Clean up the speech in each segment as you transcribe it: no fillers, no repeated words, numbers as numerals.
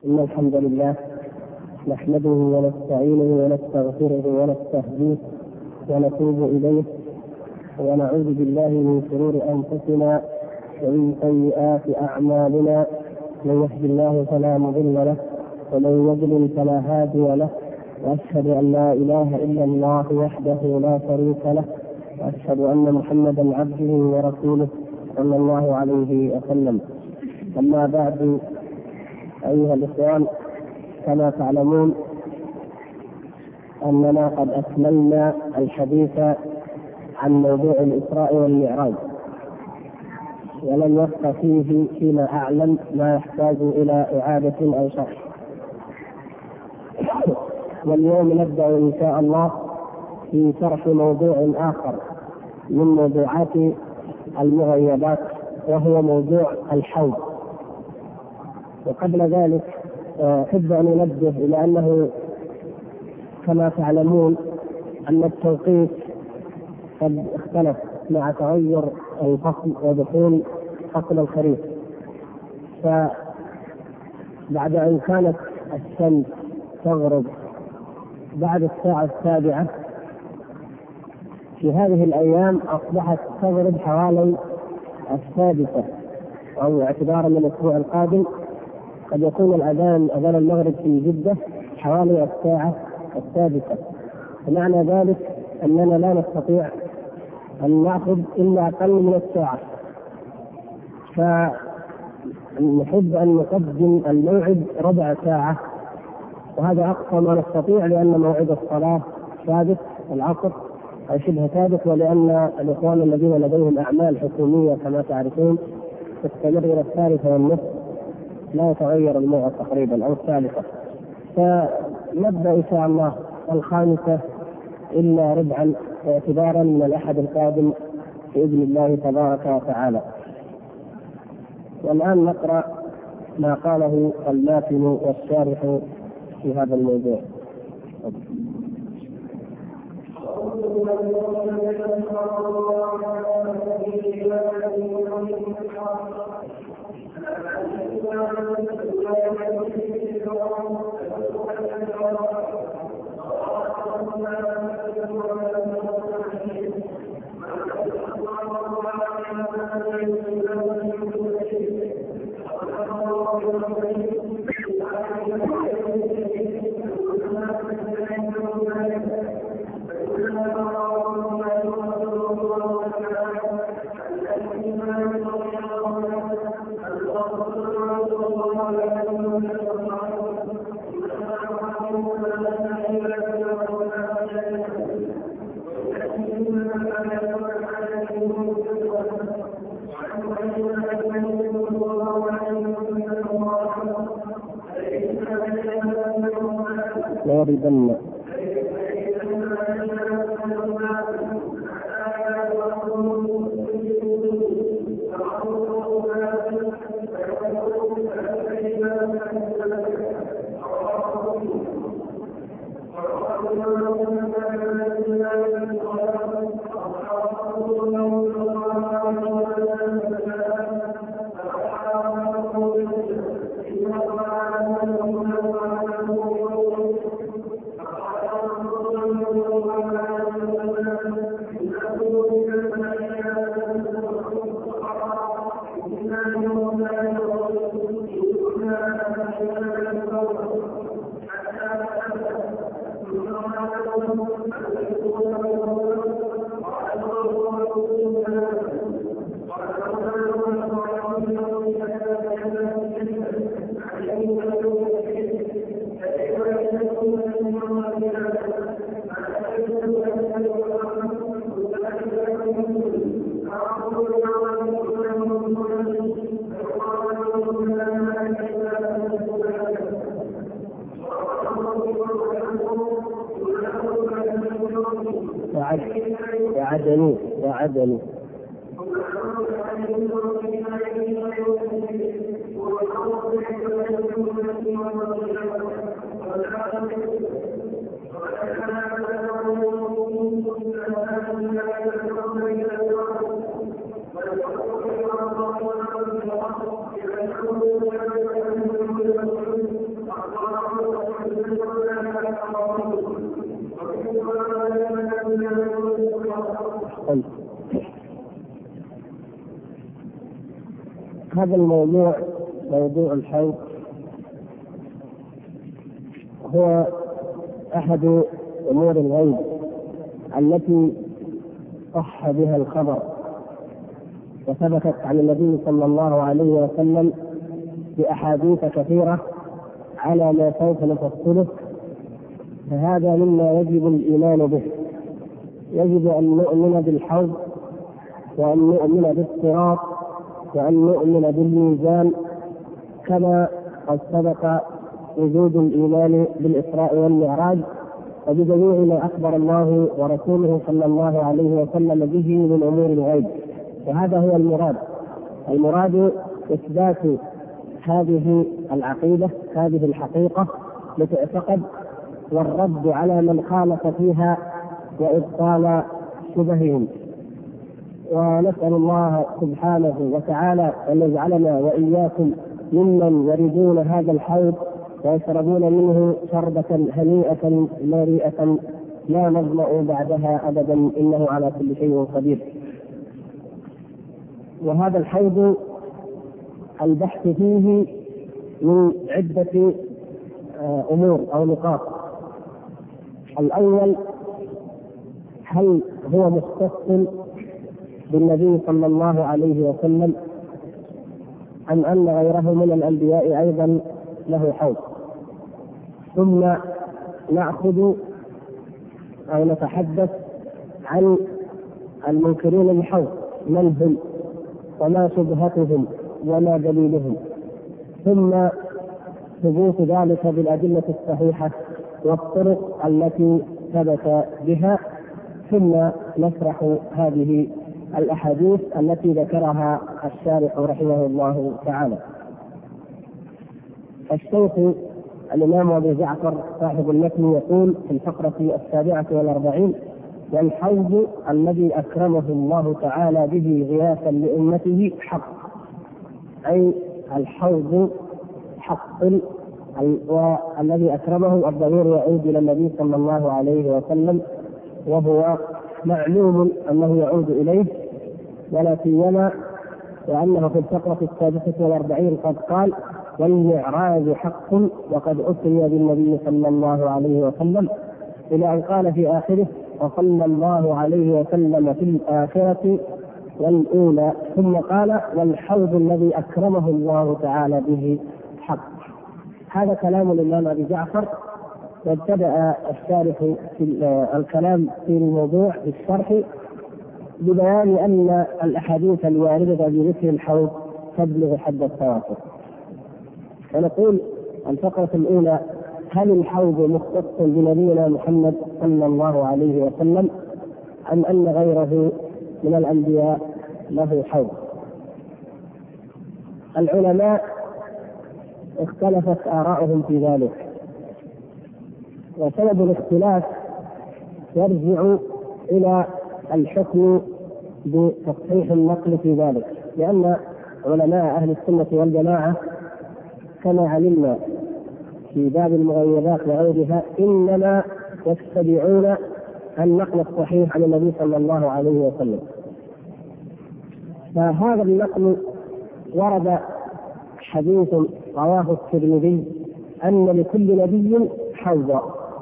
إن الحمد لله نحمده ونستعينه ونستغفره ونستهديه ونتوب إليه ونعوذ بالله من شرور أنفسنا ومن سيئات أعمالنا. من يهد الله فلا مضل له ومن يضلل فلا هادي له، وأشهد أن لا إله إلا الله وحده لا شريك له، وأشهد أن محمدا عبده ورسوله صلى الله عليه وسلم. أما بعد، أيها الإخوان، كما تعلمون أننا قد أكملنا الحديث عن موضوع الإسراء والمعراج، ولم يبق فيه فيما أعلم ما يحتاج إلى إعادة أو شرح. واليوم نبدأ إن شاء الله في شرح موضوع آخر من موضوعات المغيبات، وهو موضوع الحوض. وقبل ذلك أحب أن أنبه إلى أنه كما تعلمون أن التوقيت قد اختلف مع تغير الفصل ودخول فصل الخريف. فبعد أن كانت الشمس تغرب بعد الساعة 7 في هذه الأيام أصبحت تغرب حوالي 6، أو اعتبارا من الأسبوع القادم قد يكون أذان المغرب في جدة حوالي الساعة 6. فمعنى ذلك أننا لا نستطيع أن نأخذ إلا أقل من الساعة، فنحب أن نقدم الموعد ربع ساعة، وهذا أقصى ما نستطيع، لأن موعد الصلاة ثابت العصر أو شبه ثابت، ولأن الإخوان الذين لديهم أعمال حكومية كما تعرفون تستمر إلى 3:30، لا يتغير الموعد تقريبا، أو 3. فنبدأ إن شاء الله 5 إلا ربعا اعتبارا من الأحد القادم بإذن الله تبارك وتعالى. والآن نقرأ ما قاله الماتن والشارح في هذا الموضوع. ليربن وعدني أحسنت. هذا الموضوع، موضوع الحوض، هو أحد أمور الغيب التي صح بها الخبر وثبتت عن النبي صلى الله عليه وسلم بأحاديث كثيرة على ما سوف نفصله، فهذا مما يجب الإيمان به. يجب أن نؤمن بالحوض، وأن نؤمن بالصراط، وأن نؤمن بالميزان، كما قد سبق وجود الإيمان بالإسراء والمعراج وبجميع ما أخبر الله ورسوله صلى الله عليه وسلم به من أمور الغيب. وهذا هو المراد إثبات هذه العقيدة، هذه الحقيقة لتعتقد، والرد على من خالف فيها وإبطال شبههم. ونسأل الله سبحانه وتعالى أن يجعلنا وإياكم ممن يريدون هذا الحوض ويشربون منه شربة هنيئة مريئة لا نظمأ بعدها أبدا، إنه على كل شيء قدير. وهذا الحوض البحث فيه من عدة أمور أو نقاط. الأول، هل هو مختص بالنبي صلى الله عليه وسلم أم أن غيره من الأنبياء أيضا له حوض؟ ثم نأخذ أو نتحدث عن المنكرين للحوض، من هم وما شبهتهم وما دليلهم، ثم ثبوت ذلك بالأدلة الصحيحة والطرق التي ثبت بها، ثم نشرح هذه الأحاديث التي ذكرها الشارح رحمه الله تعالى. الشيخ الإمام أبو جعفر صاحب المتن يقول في الفقرة 47: والحوض الذي أكرمه الله تعالى به غياثا لأمته حق، أي الحوض حق، والذي أكرمه الضمير يعود إلى النبي صلى الله عليه وسلم، وهو معلوم أنه يعود إليه، ولا سيما وأنه في الفقرة 46 قد قال: والمعراج حق وقد أسري بالنبي صلى الله عليه وسلم، إلى أن قال في آخره: وصلى الله عليه وسلم في الآخرة والأولى، ثم قال: والحوض الذي أكرمه الله تعالى به حق. هذا كلام الإمام أبي جعفر. وابتدأ الشارح في الكلام في الموضوع بالشرح ببيان أن الأحاديث الواردة بذكر الحوض تبلغ حد التواتر. ونقول الفقرة الأولى: هل الحوض مختص بنبينا محمد صلى الله عليه وسلم أم أن غيره من الأنبياء له حوض؟ العلماء اختلفت آراؤهم في ذلك، وسبب الاختلاف يرجع إلى الحكم بتصحيح النقل في ذلك، لأن علماء أهل السنة والجماعة كما علمنا في باب المغيبات وغيرها إنما يتبعون النقل الصحيح عن النبي صلى الله عليه وسلم. فهذا النقل ورد حديث رواه الترمذي أن لكل نبي حوضا،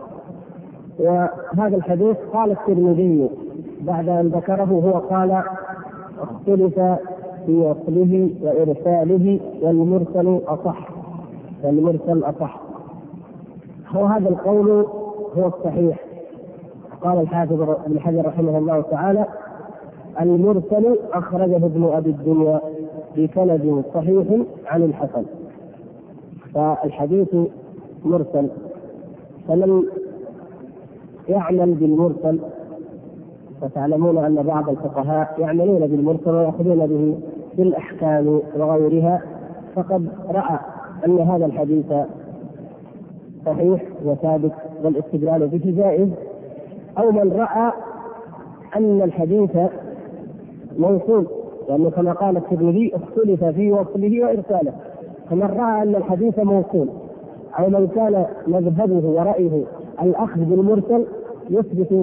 وهذا الحديث قال الترمذي بعد أن ذكره هو قال: اختلف في وصله وإرساله والمرسل أصح، والمرسل أصح. وهذا القول هو الصحيح. قال الحافظ ابن حجر رحمه الله تعالى: المرسل أخرجه ابن أبي الدنيا بسند صحيح عن الحسن. فالحديث مرسل، فمن يعمل بالمرسل، وتعلمون أن بعض الفقهاء يعملون بالمرسل ويأخذون به في الأحكام وغيرها، فقد رأى أن هذا الحديث صحيح وثابت والاستدلال به جائز، أو من رأى أن الحديث موصول، لأنه كما قال الترمذي اختلف في وصله وإرساله، فمن رأى أن الحديث موصول، أو من كان مذهبه ورأيه الأخذ بالمرسل يثبت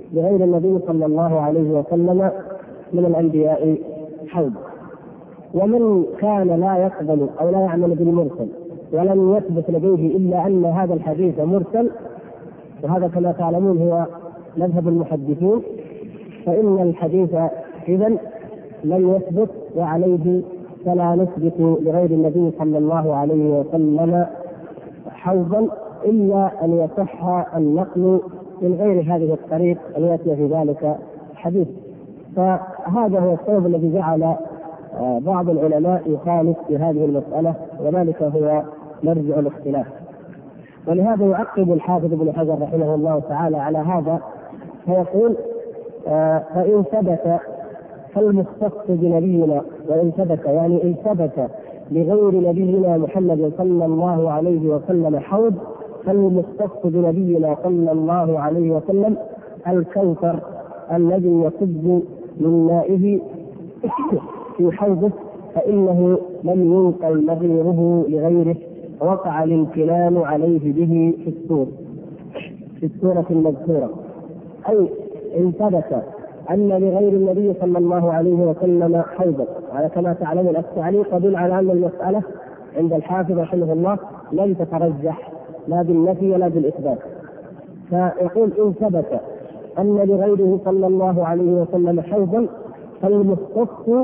لغير النبي صلى الله عليه وسلم من الأنبياء حوض. ومن كان لا يقبل أو لا يعمل بالمرسل ولم يثبت لديه إلا أن هذا الحديث مرسل، وهذا كما تعلمون هو مذهب المحدثين، فإن الحديث إذن لم يثبت، وعليه فلا نثبت لغير النبي صلى الله عليه وسلم حوضا إلا أن يصح النقل من غير هذه الطريق أن يأتي في ذلك الحديث. فهذا هو السبب الذي جعل بعض العلماء يخالف في هذه المسألة، وذلك هو مرجع الاختلاف. ولهذا يعقب الحافظ ابن حجر رحمه الله تعالى على هذا فيقول: فإن ثبت فالمختص بنبينا، وإن ثبت يعني إن ثبت لغير نبينا محمد صلى الله عليه وسلم حوض، فالمختص بنبينا صلى الله عليه وسلم الكوثر الذي يصب من مائه في حوضه، فإنه لم ينقل نظيره لغيره، وقع الامتنان عليه به في السورة المذكورة. أي إن ثبت أن لغير النبي صلى الله عليه وسلم حوضا، على كما تعلمون التعليق يدل على أن المسألة عند الحافظ رحمه الله لم تترجح لا بالنفي ولا بالإثبات. فيقول: إن ثبت أن لغيره صلى الله عليه وسلم حوضا، فالمختص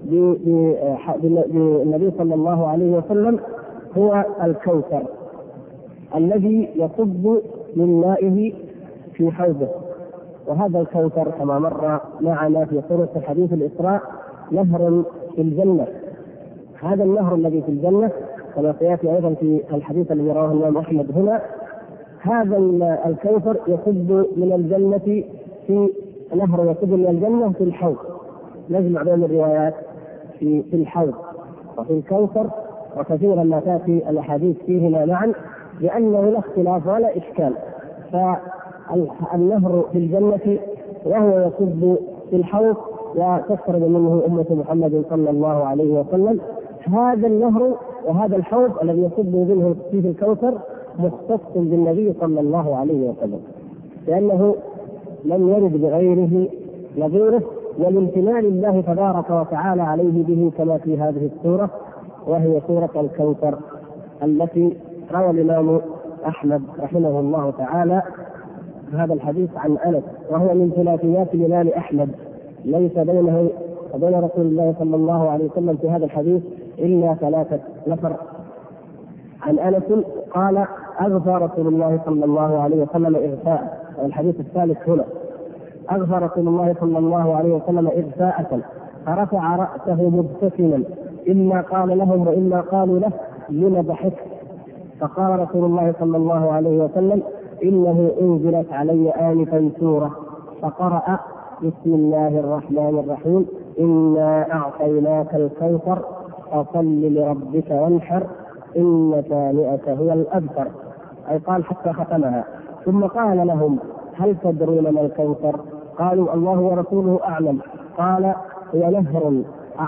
بالنبي صلى الله عليه وسلم هو الكوثر الذي يصب من مائه في حوضه. وهذا الكوثر كما مر معنا في طرق حديث الإسراء نهر في الجنة. هذا النهر الذي في الجنة كما سيأتي أيضا في الحديث الذي رواه الإمام أحمد هنا، هذا الكوثر يصب من الجنة في نهر يصب من الجنة في الحوض. نجمع بين الروايات في الحوض وفي الكوثر، وكثيرا ما تأتي الأحاديث فيهما معا لأنه لا اختلاف ولا إشكال. فالنهر في الجنة وهو يصب في الحوض وتشرب منه أمة محمد صلى الله عليه وسلم. هذا النهر وهذا الحوض الذي يصب منه فيه الكوثر مختص بالنبي صلى الله عليه وسلم، لأنه لم يرد بغيره نظيره، والامتنان لله تبارك وتعالى عليه به كما في هذه السورة، وهي سورة الكوثر التي روى الإمام أحمد رحمه الله تعالى هذا الحديث عن أنس، وهو من ثلاثيات الإمام أحمد، ليس بينه وبين رسول الله صلى الله عليه وسلم في هذا الحديث إلا 3 نفر. عن أنس قال: أغفى رسول الله صلى الله عليه وسلم إغفاء. الحديث الثالث هنا: أغفى رسول الله صلى الله عليه وسلم إغفاءة، فرفع رأسه مبتسما، إما قال لهم وإما قالوا له: لم ضحكت؟ فقال رسول الله صلى الله عليه وسلم: إنه أنزلت علي آنفا سورة، فقرأ: بسم الله الرحمن الرحيم، إنا أعطيناك الكوثر فصل لربك وانحر إن شانئك هو الأبتر. أي قال حتى ختمها. ثم قال لهم: هل تدرون ما الكوثر؟ قالوا: الله ورسوله أعلم. قال: هو نهر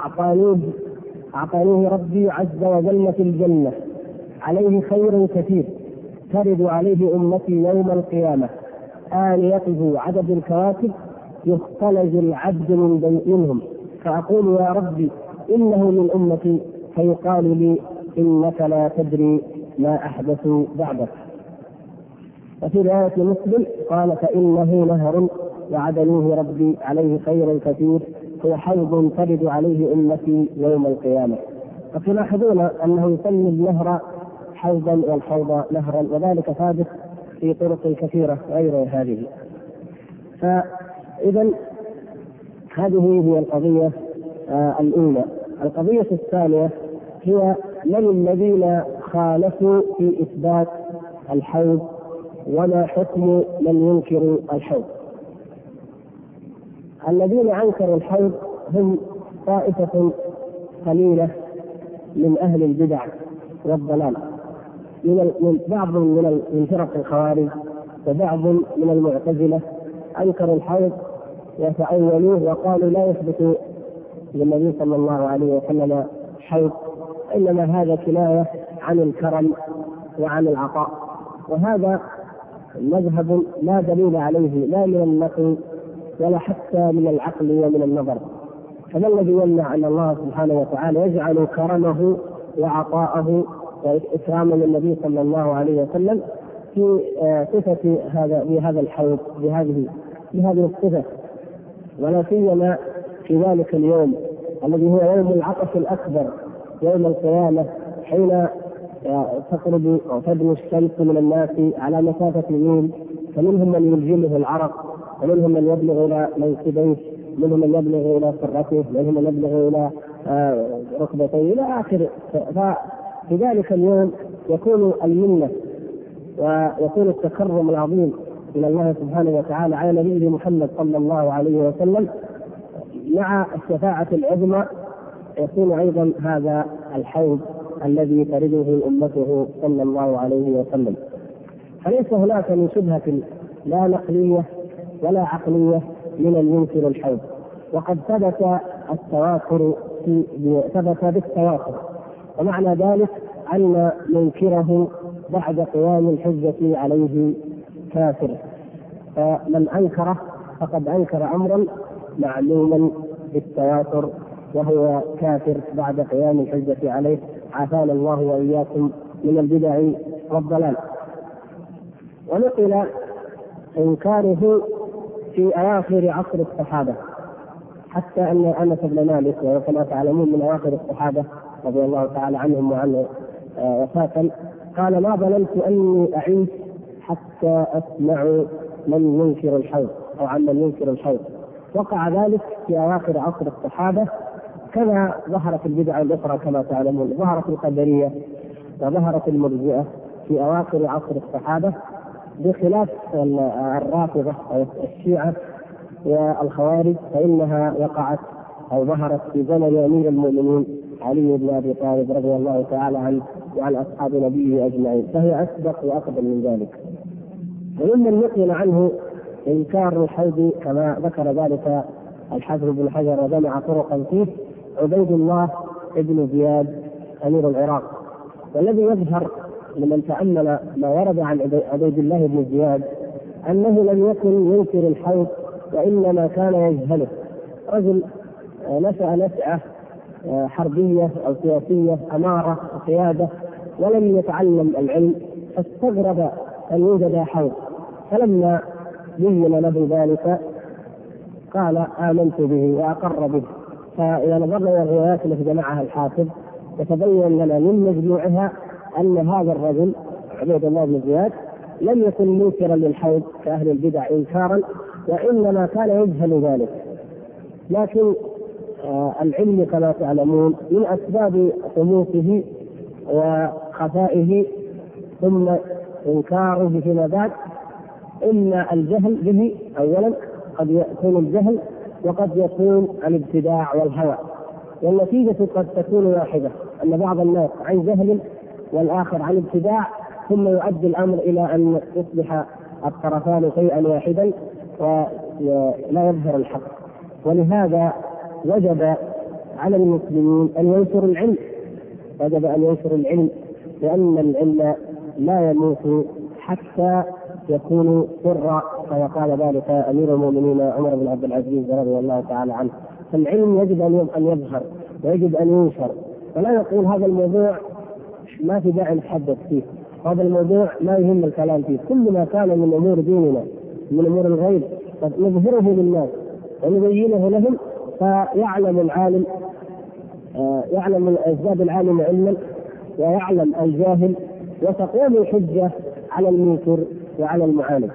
أعطانيه ربي عز وجل في الجنة، عليه خير كثير، ترد عليه أمتي يوم القيامة، آنيته عدد الكواكب، يختلج العبد منهم، فأقول: يا ربي إنه من أمتي، فيقال لي: إنك لا تدري ما أحدثوا بعدك. وفي رواية مسلم قال: فإنه نهر وعدنيه ربي عليه خير كثير، هو حوض ترد عليه أمتي يوم القيامة. فتلاحظون أنه يسمي النهر حوضا والحوض نهرا، وذلك ثابت في طرق كثيرة غير هذه. فإذا هذه هي القضية الأولى. القضية الثانية هي: من الذين خالفوا في إثبات الحوض، وما حكم من ينكر الحوض؟ الذين أنكروا الحوض هم طائفة قليلة من أهل البدع والضلال، من بعض من فرق الخوارج وبعض من المعتزلة أنكروا الحوض وتأولوه وقالوا لا يثبت للنبي صلى الله عليه وسلم حوض، إنما هذا كناية عن الكرم وعن العطاء. وهذا مذهب لا دليل عليه لا من النقل ولا حتى من العقل ومن النظر. فما الذي يمنع أن الله سبحانه وتعالى يجعل كرمه وعطاءه وإكراما للنبي صلى الله عليه وسلم في صفة بهذا الحوض بهذه الصفة، ولا سيما في ذلك اليوم الذي هو يوم العطش الأكبر، يوم القيامة، حين تقرب أو تدنو الشمس من الناس على مسافة ميل، فمنهم من يلجمه العرق، ومنهم من يبلغ إلى منكبيه، منهم من يبلغ إلى سرته، منهم من يبلغ إلى ركبتيه إلى آخره. ففي ذلك اليوم يكون المنة ويكون التكرم العظيم من الله سبحانه وتعالى على نبيه محمد صلى الله عليه وسلم، مع الشفاعة العظمى يكون أيضا هذا الحوض الذي ترده أمته صلى الله عليه وسلم. فليس هناك من شبهة لا نقلية ولا عقلية من المنكر الحوض، وقد ثبت بالتواتر، ومعنى ذلك أن منكره بعد قيام الحجة عليه كافر، فمن أنكره فقد أنكر أمرا معلوما بالتواتر وهو كافر بعد قيام الحجة عليه. عافانا الله وإياكم من البدع والضلال. ونقل إنكاره في أواخر عصر الصحابة، حتى أن أنس بن مالك وكما تعلمون من أواخر الصحابة رضي الله تعالى عنهم وعنه وفاة، قال: ما ظننت أني أعيش حتى أسمع من ينكر الحوض أو عن من ينكر الحوض. وقع ذلك في أواخر عصر الصحابة، كما ظهرت البدع الأخرى كما تعلمون، ظهرت القدرية وظهرت المرجئة في أواخر عصر الصحابة، بخلاف الرافضة أو الشيعة والخوارج فإنها وقعت أو ظهرت في زمن أمير المؤمنين علي بن أبي طالب رضي الله تعالى عنه وعن أصحاب نبيه أجمعين، فهي أسبق وأقدم من ذلك. وممن نقل عنه إنكار الحوض كما ذكر ذلك الحافظ بن حجر وجمع طرقا فيه عبيد الله بن زياد أمير العراق. والذي يظهر لمن تأمل ما ورد عن عبيد الله بن زياد أنه لم يكن ينكر الحوض، وإنما كان يجهله. رجل نشأ نشأة حربية أو سياسية، أمارة وقيادة، ولم يتعلم العلم، فاستغرب أن يوجد حوض، فلما بين له ذلك قال: آمنت به وأقر به. فإذا نظرنا إلى الروايات التي جمعها الحافظ يتبين لنا من مجموعها أن هذا الرجل عبيد الله بن زياد لم يكن منكرا للحوض كأهل البدع إنكارا، وإنما كان يجهل ذلك. لكن العلم كما تعلمون من أسباب حموته وخفائه ثم إنكاره فيما بعد، إن الجهل به أولا قد يكون الجهل، وقد يكون الابتداع والهوى، والنتيجة قد تكون واحدة، أن بعض الناس عن جهل والآخر عن ابتداع، ثم يؤدي الأمر إلى أن يصبح الطرفان شيئا واحدا ولا يظهر الحق. ولهذا وجب على المسلمين أن ينشروا العلم، وجب أن ينشروا العلم، لأن العلم لا يموت حتى يكون سرا، كما قال ذلك أمير المؤمنين عمر بن عبد العزيز رضي الله تعالى عنه. فالعلم يجب أن يظهر ويجب أن ينشر، فلا يقول هذا الموضوع ما في داعي نتحدث فيه، هذا الموضوع ما يهم الكلام فيه. كل ما كان من أمور ديننا من أمور الغيب نظهره للناس ونبينه لهم، فيعلم العالم يزداد العالم علما ويعلم الجاهل، وتقوم الحجة على المنكر وعلى المعاند.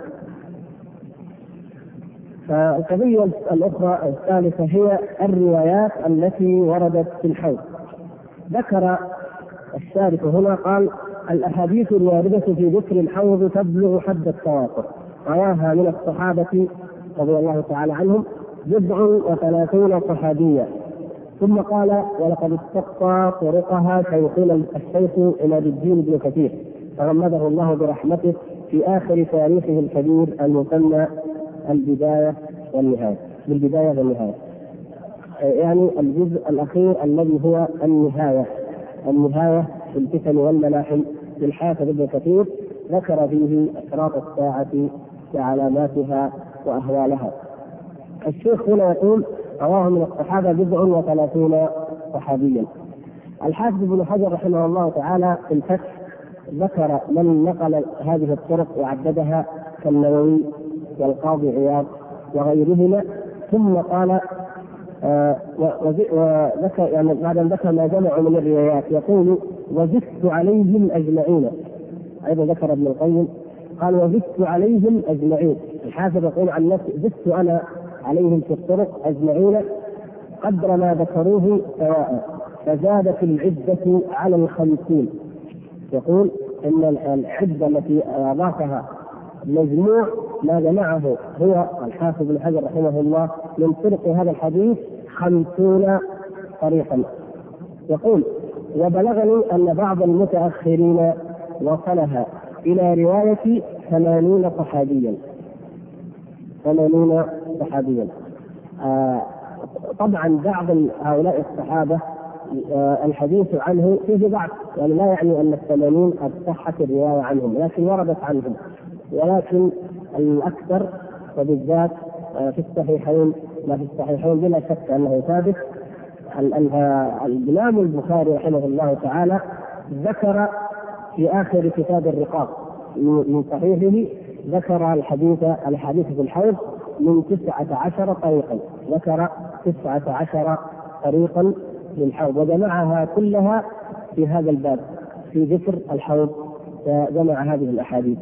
فالقضية الأخرى الثالثة هي الروايات التي وردت في الحوض. ذكر الشارح هنا قال: الأحاديث الواردة في ذكر الحوض تبلغ حد التواتر، رواها من الصحابة رضي الله تعالى عنهم 37 صحابيا. ثم قال: ولقد استقصى طرقها شيخنا الشيخ عماد الدين بن كثير تغمده الله برحمته في آخر تاريخه الكبير المسمى بالبداية والنهاية، يعني الجزء الأخير الذي هو النهاية في الفتن والملاحم للحافظ ابن كثير، ذكر فيه أشراط الساعة وعلاماتها وأهوالها. الشيخ هنا يقول: رواه من الصحابة 37 صحابيا. الحافظ ابن حجر رحمه الله تعالى في الفتح ذكر من نقل هذه الطرق وعددها كالنووي والقاضي عياض وغيرهما، ثم قال وذكر يعني بعد ان ذكر ما جمعوا من الروايات يقول: وزدت عليهم اجمعين. ايضا ذكر ابن القيم قال: وزدت عليهم اجمعين. الحافظ يقول عن نفسه: زدت انا عليهم في الطرق اجمعين قدر ما ذكروه سواء، فزادت العدة على 50. يقول ان العدة التي اضافها مجموع ما جمعه هو الحافظ بن حجر رحمه الله من طرق هذا الحديث 50 طريقا. يقول: وبلغني ان بعض المتأخرين وصلها الى رواية 80 صحابيا. 80 صحابيا. طبعا بعض هؤلاء الصحابة الحديث عنه فيه ضعف، يعني لا يعني ان 80 قد صحت الرواية عنهم، لكن وردت عنهم. ولكن الأكثر وبالذات في الصحيحين، ما في الصحيحين بلا شك أنه ثابت. الإمام البخاري رحمه الله تعالى ذكر في آخر كتاب الرقاق من صحيحه ذكر الحديث في الحوض من 19 طريقا. ذكر 19 طريقا للحوض وجمعها كلها في هذا الباب في ذكر الحوض، وجمع هذه الأحاديث.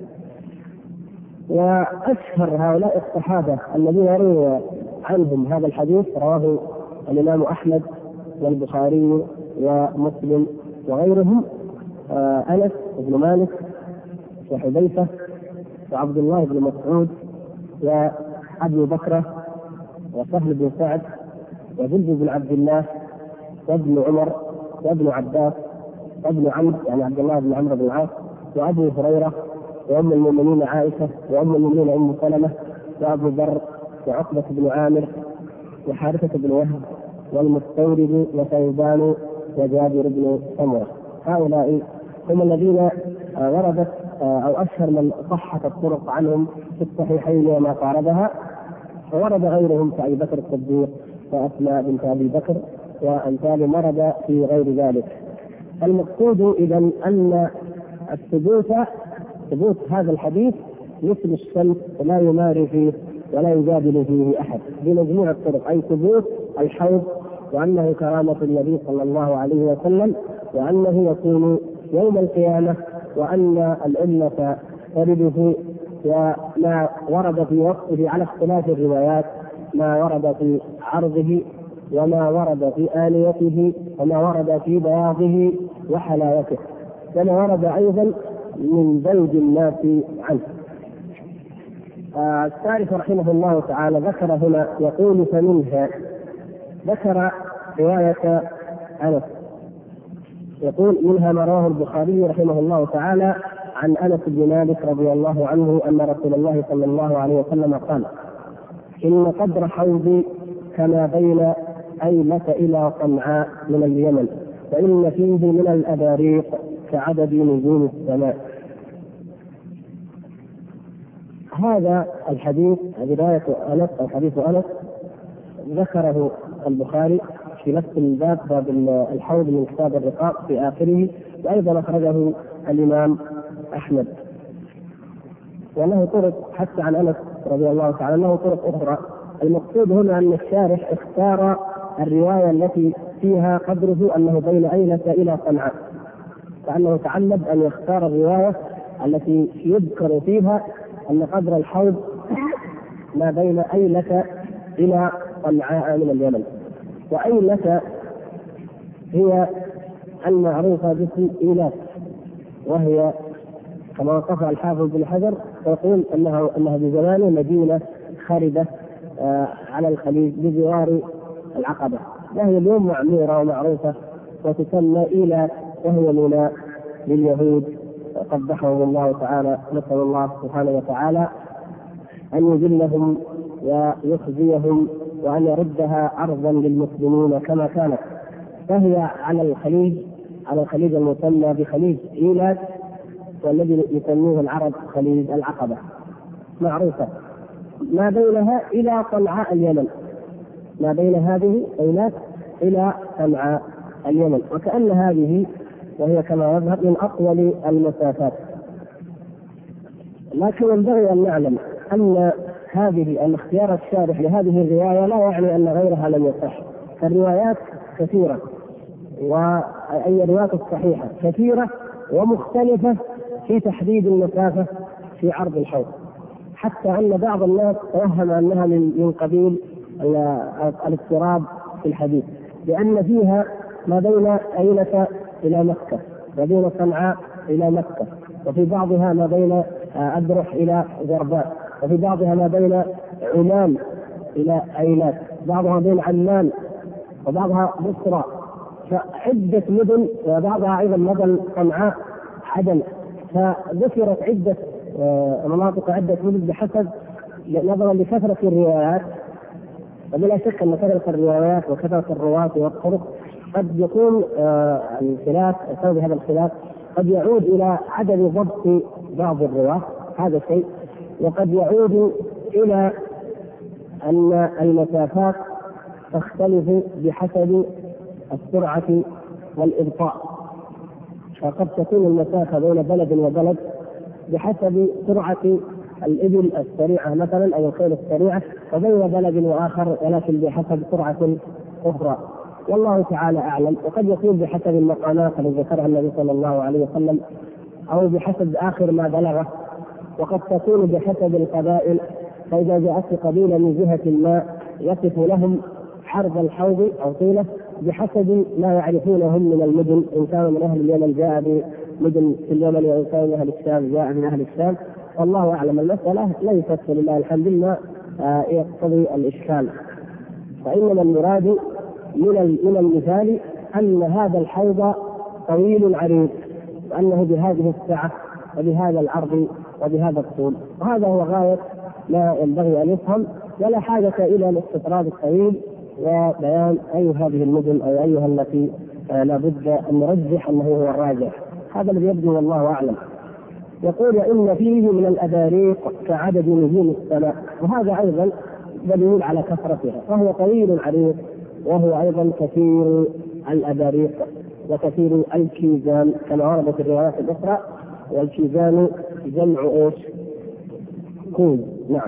وأشهر هؤلاء الصحابة الذين روى عنهم هذا الحديث رواه الإمام أحمد والبخاري ومسلم وغيرهم: أنس بن مالك وحذيفة وعبد الله بن مسعود وأبي بكر وسهل بن سعد وجندب بن عبد الله وابن عمر وابن عباس وابن عمرو يعني عبد الله بن عمرو بن العاص وأبو هريرة وأم المؤمنين عائشة وأم المؤمنين أم سلمة وأبو ذر وعقبة بن عامر وحارثة بن وهب والمستورد وثوبان وجابر بن سمرة. هؤلاء هم الذين وردت أو أشهر من صحت الطرق عنهم في الصحيحين وما قاربها، وورد غيرهم كأبي بكر الصديق وأسماء بنت أبي بكر وأمثال ورد في غير ذلك. المقصود إذن أن ثبوت هذا الحديث مثل الشمس لا يماري فيه ولا يجادل فيه أحد بمجموع الطرق، أي ثبوت الحوض وأنه كرامة النبي صلى الله عليه وسلم، وأنه يكون يوم القيامة، وأن الأمة ترده، وما ورد في وقته على اختلاف الروايات، ما ورد في عرضه وما ورد في آنيته وما ورد في بياضه وحلاوته، كما ورد أيضا من زوج الناس عنه. الثالث رحمه الله تعالى ذكر هنا يقول: فمنها ذكر رواية أنس، يقول: منها ما رواه البخاري رحمه الله تعالى عن أنس بن مالك رضي الله عنه أن رسول الله صلى الله عليه وسلم قال: إن قدر حوضي كما بين أيلة إلى صنعاء من اليمن، وإن فيه من الأباريق كعدد نجوم السماء. هذا الحديث رواية أنس أو حديث أنس ذكره البخاري في نفس الباب، باب الحوض من كتاب الرقاق في آخره، وأيضا أخرجه الإمام أحمد. وله طرق حتى عن أنس رضي الله تعالى، له طرق أخرى. المقصود هنا أن الشارح اختار الرواية التي فيها قدره أنه بين أيلة إلى صنعاء، فأنه تعمد أن يختار الرواية التي يذكر فيها أن قدر الحوض ما بين أيلة إلى صنعاء من اليمن. وأيلة هي المعروفة باسم إيلات، وهي كما وصفها الحافظ بن حجر يقول أنها بزمان مدينة خربة على الخليج بجوار العقبة، وهي اليوم معمورة ومعروفة وتسمى إيلات، وهي ميناء لليهود قبحهم الله تعالى. نسأل الله سبحانه وتعالى أن يذلهم ويخزيهم وأن يردها أرضا للمسلمين كما كانت. فهي على الخليج المسمى بخليج إيلات، والذي يسميه العرب خليج العقبة معروفة، ما بينها إلى صنعاء اليمن، ما بين هذه الأينات إلى صنعاء اليمن، وكأن هذه وهي كما يظهر من أطول المسافات. لكن ينبغي أن نعلم أن هذه الاختيار الشارح لهذه الرواية لا يعني أن غيرها لم يصح، فالروايات كثيرة، وأي الروايات الصحيحة كثيرة ومختلفة في تحديد المسافة في عرض الحوض، حتى أن بعض الناس توهم أنها من قبيل الاضطراب في الحديث، لأن فيها ما بين أيلة إلى مكة، وبين صنعاء إلى مكة، وفي بعضها ما بين أدرح إلى جرباء، وفي بعضها ما بين عمان إلى أيلات، بعضها بين عمان، وبعضها بصرى، فعدة مدن، وبعضها أيضا مدن صنعاء عدن، فذكرت عدة مناطق عدة مدن بحسب نظرا لكثرة الروايات. وبلا شك أن كثرة الروايات وكثرة الرواة والطرق قد يكون الخلاف، سبب هذا الخلاف قد يعود إلى عدم ضبط بعض الرواة، هذا شيء، وقد يعود إلى أن المسافات تختلف بحسب السرعة والإبطاء، فقد تكون المسافة بين بلد وبلد بحسب سرعة الإبل السريعة مثلا أو الخيل السريعة، وبين بلد وآخر ولكن بحسب سرعة أخرى، والله تعالى أعلم. وقد يكون بحسب المقامات التي ذكرها النبي صلى الله عليه وسلم، أو بحسب آخر ما بلغه، وقد تكون بحسب القبائل، فإذا جاءت قبيلة من جهة ما يقف لهم حرب الحوض أو طيلة بحسب ما يعرفونهم من المدن، إن كانوا من أهل اليمن جاء بمدن في اليمن، وإن كانوا من أهل الشام جاء من أهل الشام، والله أعلم. المسألة ليست لله الحمد لله يقتضي الإشكال، فإنما المراد من المثال أن هذا الحوض طويل عريض، وأنه بهذه السعة وبهذا العرض وبهذا الطول، وهذا هو غاية ما ينبغي أن يفهم، ولا حاجة إلى الاستطراد الطويل وبيان أي هذه المدن أو أيها التي لابد أن نرجح أنه هو الراجح، هذا الذي يبدو والله أعلم. يقول إن فيه من الأباريق كعدد نجوم السماء، وهذا أيضا دليل على كثرتها، فهو طويل عريض، وهو أيضا كثير الأباريق وكثير الكيزان كما وردت الروايات الأخرى، والكيزان جمع إيش؟ كوز، نعم.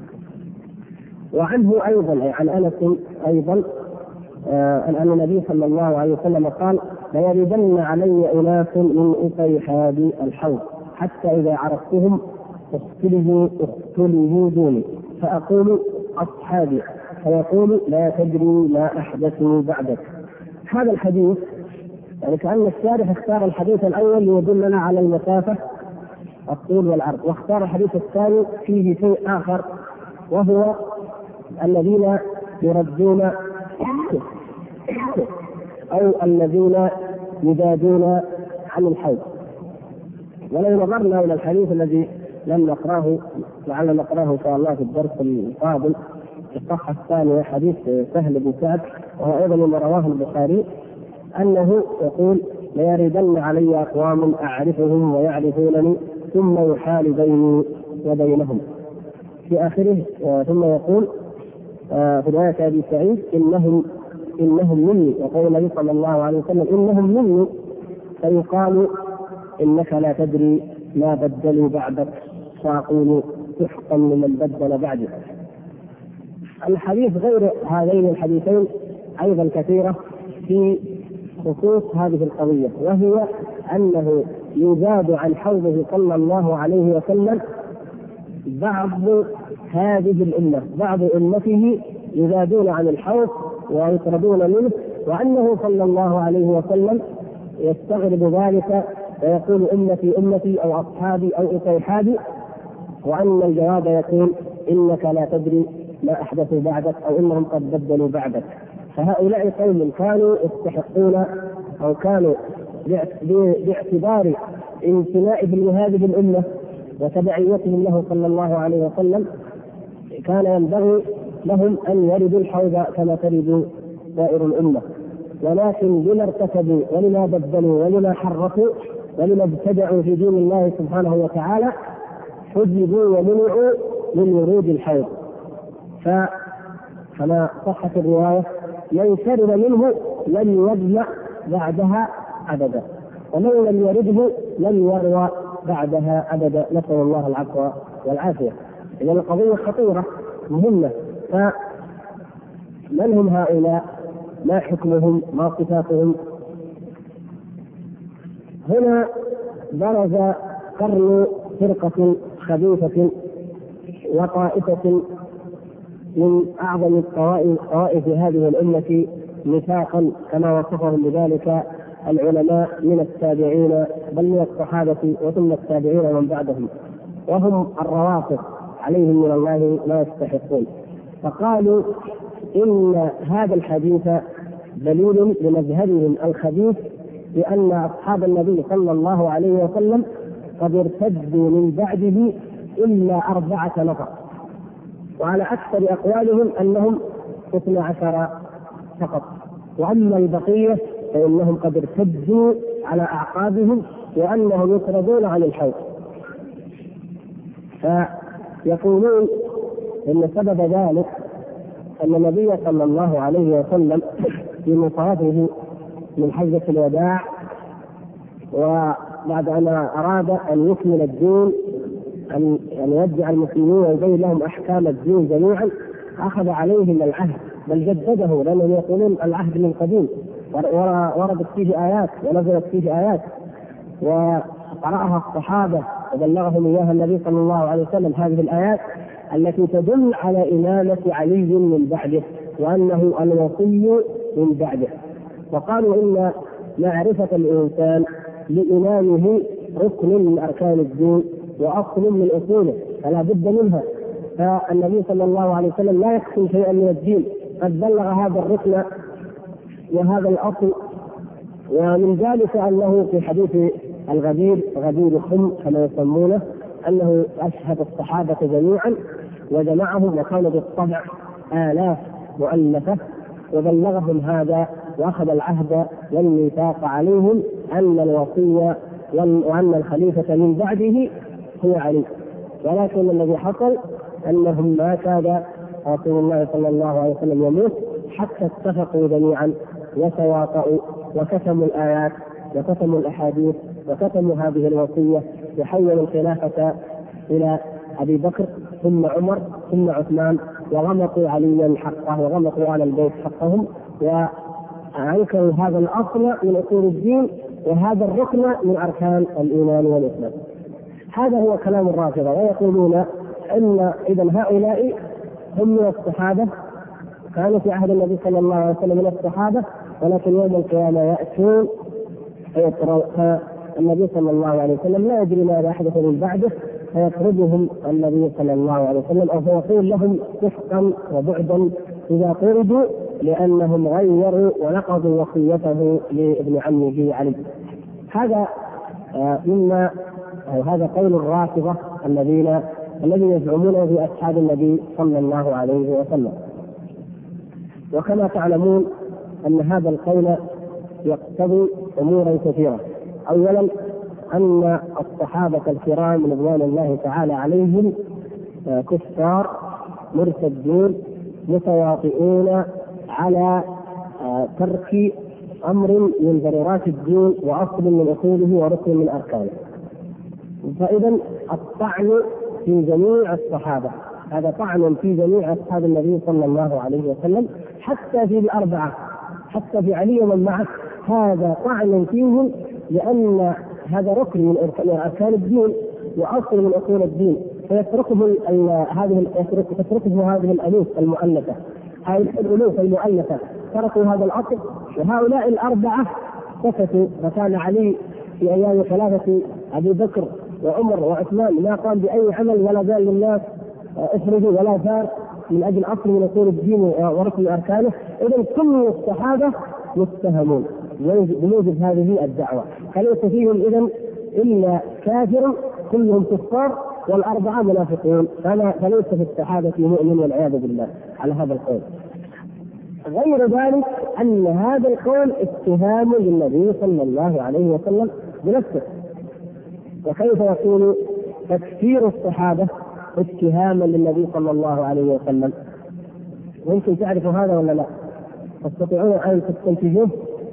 وعنه أيضا عن أنس أيضا أن النبي صلى الله عليه وسلم قال: ليردن علي أناس من أطيحاب الحوض حتى إذا عرفتهم اختلجوا دوني فأقول أصحابي، فيقول: لا تدري ما أحدثوا بعدك. هذا الحديث يعني كأن الشارح اختار الحديث الأول ليدلنا على المسافة الطول والعرض، واختار الحديث الثاني فيه شيء آخر، وهو الذين يردون أو الذين يبادون عن الحوض. ولو نظرنا إلى الحديث الذي لم نقراه، لعل نقراه إن شاء الله في الدرس القادم في الصفحة الثانية، حديث سهل بن سعد، وهو أيضا ما رواه البخاري، أنه يقول: ليردن علي أقوام أعرفهم ويعرفونني ثم يحال بيني وبينهم. في آخره ثم يقول في رواية أبي سعيد: إنهم مني، يقول النبي صلى الله عليه وسلم: إنهم مني، فيقال: إنك لا تدري ما بدلوا بعدك، فأقول: سحقا لمن بدل بعدك. الحديث غير هذين الحديثين أيضا كثيرة في خصوص هذه القضية، وهي أنه يزاد عن حوضه صلى الله عليه وسلم بعض هذه الأمة، بعض أمته يزادون عن الحوض ويطردون منه، وأنه صلى الله عليه وسلم يستغرب ذلك ويقول: أمتي أمتي أو أصحابي أو أطيحابي، وأن الجواب يكون: إنك لا تدري ما أحدثوا بعدك، أو إنهم قد بدلوا بعدك. فهؤلاء قوم كانوا يستحقون أو كانوا باعتبار انتمائهم لهذه الأمة وتبعيتهم له صلى الله عليه وسلم كان ينبغي لهم أن يردوا الحوض كما ترد سائر الأمة، ولكن لما ارتكبوا ولما بدلوا ولما حرفوا ولما ابتدعوا في دين الله سبحانه وتعالى حجبوا ومنعوا من ورود الحوض. فما صحة الرواية: من شرب منه لم يظمأ بعدها أبدا، ومن لم يرده لم يروى بعدها أبدا، نسأل الله العفو والعافية. إذن القضية خطيرة مهمة. فمن هم هؤلاء؟ ما حكمهم؟ ما صفاتهم؟ هنا برز قرن فرقة خبيثة وطائفة من أعظم طوائف هذه الأمة نفاقا، كما وصفهم بذلك العلماء من التابعين بل من الصحابة وثم التابعين ومن بعدهم، وهم الروافض عليهم من الله ما يستحقون. فقالوا إن هذا الحديث دليل لمذهبهم الخبيث بأن أصحاب النبي صلى الله عليه وسلم قد ارتدوا من بعده إلا 4 نفر، وعلى أكثر أقوالهم أنهم 12 فقط، وأما البقية فإنهم قد ارتدوا على أعقابهم وأنهم يطردون عن الحوض. فيقولون إن سبب ذلك أن النبي صلى الله عليه وسلم في مصافه من حجة الوداع، وبعد أن أراد أن يكمل الدين، أن يودع المسلمين ويبين لهم أحكام الدين جميعا، أخذ عليهم العهد بل جدده، لأنهم يقولون العهد من قديم، وردت فيه آيات ونزلت فيه آيات وقرأها الصحابة وبلغهم إياها النبي صلى الله عليه وسلم، هذه الآيات التي تدل على إمامة علي من بعده وأنه الوصي من بعده. وقالوا إن معرفة الإنسان لإمامه ركن من أركان الدين وأصل من أصوله فلا بد منها، فالنبي صلى الله عليه وسلم لا يكفي شيئا من الدين، قد بلغ هذا الركن وهذا الأصل. ومن ذلك أنه في حديث الغدير، غدير خم كما يسمونه، أنه أشهد الصحابة جميعا وجمعهم وكانوا بالطبع آلاف مؤلفة، وبلغهم هذا وأخذ العهد والميثاق عليهم أن الوصي وأن الخليفة من بعده هو علي. ولكن الذي حصل أنهم ما كاد رسول الله صلى الله عليه وسلم يموت حتى اتفقوا جميعا وتواطؤوا وكتموا الآيات وكتموا الأحاديث وكتموا هذه الوصية، وحولوا الخلافة إلى أبي بكر ثم عمر ثم عثمان، وغمطوا عليا حقه وغمطوا على البيت حقهم، وأنكروا هذا الأصل من أصول الدين وهذا الركن من أركان الإيمان والإسلام. هذا هو كلام الرافضة، ويقولون أن إذا هؤلاء هم من الصحابة، كانوا في عهد النبي صلى الله عليه وسلم من الصحابة، ولكن يوم القيامة يأتون فالنبي صلى الله عليه وسلم لا يدري ماذا حدث من بعده فيطردهم النبي صلى الله عليه وسلم، أو فيقول لهم سحقا وبعدا إذا طردوا لأنهم غيروا ونقضوا وصيته لابن عمه علي. هذا مما هذا قول الرافضة الذين يزعمون في أصحاب النبي صلى الله عليه وسلم. وكما تعلمون أن هذا القول يقتضي أمورا كثيرة. أولا أن الصحابة الكرام رضوان الله تعالى عليهم كفار مرتدون متواطئون على ترك أمر من ضرورات الدين وأصل من أصوله وركن من أركانه. فإذا الطعن في جميع الصحابة هذا طعن في جميع أصحاب النبي صلى الله عليه وسلم، حتى في الأربعة، حتى في علي ومن معه، هذا طعن فيهم، لأن هذا ركن من أركان الدين وأصل من أصول الدين، فيتركه هذه الألوف المؤلفة، هذه الألوف المؤلفة تركوا هذا الأصل، وهؤلاء الأربعة سكتوا. فكان علي في أيام خلافة أبي بكر وعمر وعثمان ما قام بأي عمل ولا قال للناس افرضوا ولا فار من أجل أصل من أصول الدين وركن أركانه. إذن كل الصحابة متهمون بموجب هذه الدعوة، فليس فيهم إذن إلا كافر، كلهم كفار، والأربعة منافقون، فليس في الصحابة مؤمن والعياذ بالله على هذا القول. غير ذلك أن هذا القول اتهام للنبي صلى الله عليه وسلم بنفسه، وكيف يكون تكفير الصحابة اتهاما للنبي صلى الله عليه وسلم؟ ممكن تعرفوا هذا ولا لا؟ تستطيعون أن تستنتجوه؟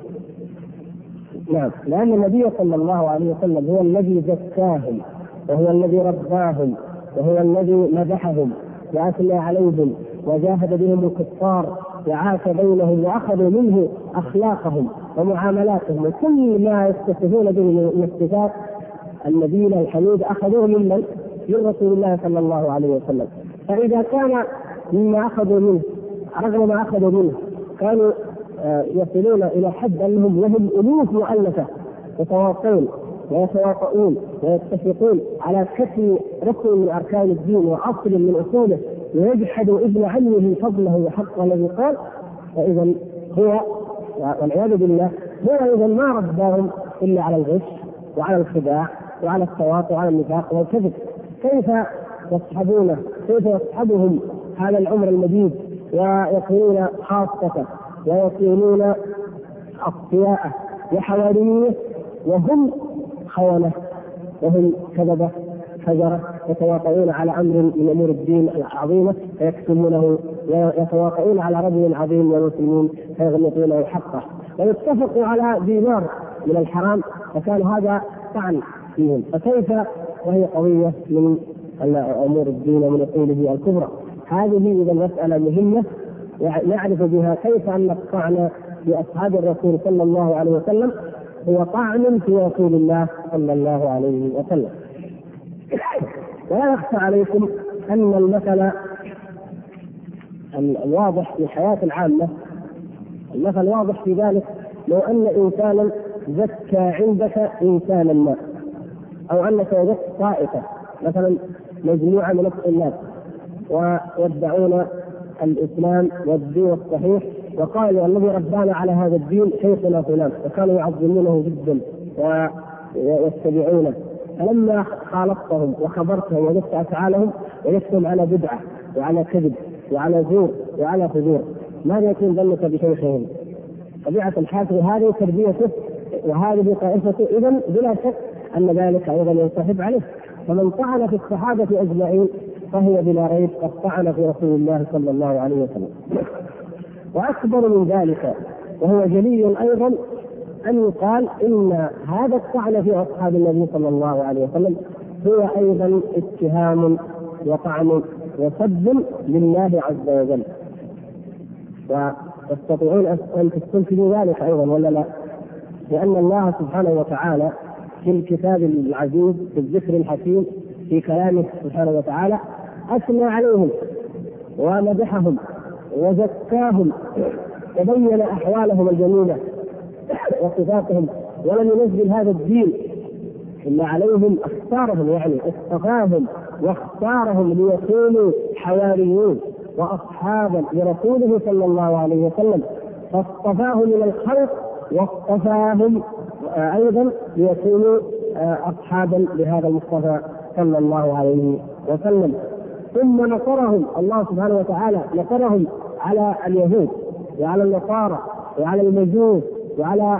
نعم، لأن النبي صلى الله عليه وسلم هو الذي زكاهم، وهو الذي رباهم، وهو الذي مدحهم وأثنى عليهم وجاهد بهم الكفار وعاش بينهم وأخذوا منه أخلاقهم ومعاملاتهم وكل ما يتصفون به من الصفات النبيل الحميد أخذوه من رسول الله صلى الله عليه وسلم. فإذا كان مما أخذوا منه رغم ما أخذوا منه كانوا يصلون إلى حد أنهم لهم ألوف مؤلفة يتواصلون ويتواطؤون ويتفقون على كسر ركن من أركان الدين وأصل من أصوله ويجحد ابن عمه فضله وحقه الذي قال، فإذا هو والعياذ بالله هو إذا ما رباهم إلا على الغش وعلى الخداع وعلى التواطؤ وعلى النفاق والكذب. كيف يصحبونه؟ كيف يصحبهم هذا العمر المديد ويكونون خاصة ويكونون أصفياء وحواريين وهم خونة وهم كذبة فجرة يتواطؤون على أمر من أمور الدين العظيمة فيكتمونه، ويتواطؤون على رجل عظيم من المسلمين فيغلطونه حقه، ويتفقوا على دينار من الحرام فكان هذا طعن فيهم. فكيف وهي قضية من أمور الدين ومن أصوله الكبرى؟ هذه إذا مسألة مهمة نعرف بها كيف أن الطعن بأصحاب الرسول صلى الله عليه وسلم هو طعن في رسول الله صلى الله عليه وسلم. ولا يخفى عليكم أن المثل الواضح في الحياة العامة، المثل واضح في ذلك لو أن إنسانا زكى عندك إنسانا ما، أو أنك وجدت طائفة مثلا مجموعة من الطلاب ويدعون الإسلام والدين الصحيح وقالوا الذي ربانا على هذا الدين شيخنا فلان، وكانوا يعظمونه جدا ويتبعونه، فلما خالطتهم وخبرتهم وجدت أفعالهم وجدتهم على بدعة وعلى كذب وعلى زور وعلى فجور، ماذا يكون ظنك بشيخهم؟ طبيعة الحال هذه تربيته وهذه طائفته، إذن بلا شك أن ذلك أيضا ينسحب عليه. فمن طعن في الصحابة أجمعين فهو بلا ريب قد طعن في رسول الله صلى الله عليه وسلم. وأكبر من ذلك وهو جلي أيضا أن يقال إن هذا الطعن في أصحاب النبي صلى الله عليه وسلم هو أيضا اتهام وطعن وسب لله عز وجل. وتستطيعون أن تستنتجوا ذلك أيضا ولا لا؟ لأن الله سبحانه وتعالى في الكتاب العزيز في الذكر الحكيم في كلامه سبحانه وتعالى أثنى عليهم ومدحهم وزكاهم وبين أحوالهم الجميلة وصفاتهم، ولم ينزل هذا الدين إلا عليهم، اختارهم يعني اصطفاهم واختارهم ليكونوا حواريين وأصحابا لرسوله صلى الله عليه وسلم، فاصطفاهم من الخلق واصطفاهم أيضا ليكونوا أصحابا لهذا المصطفى صلى الله عليه وسلم. ثم نصرهم الله سبحانه وتعالى، نصرهم على اليهود وعلى النصارى وعلى المجوس وعلى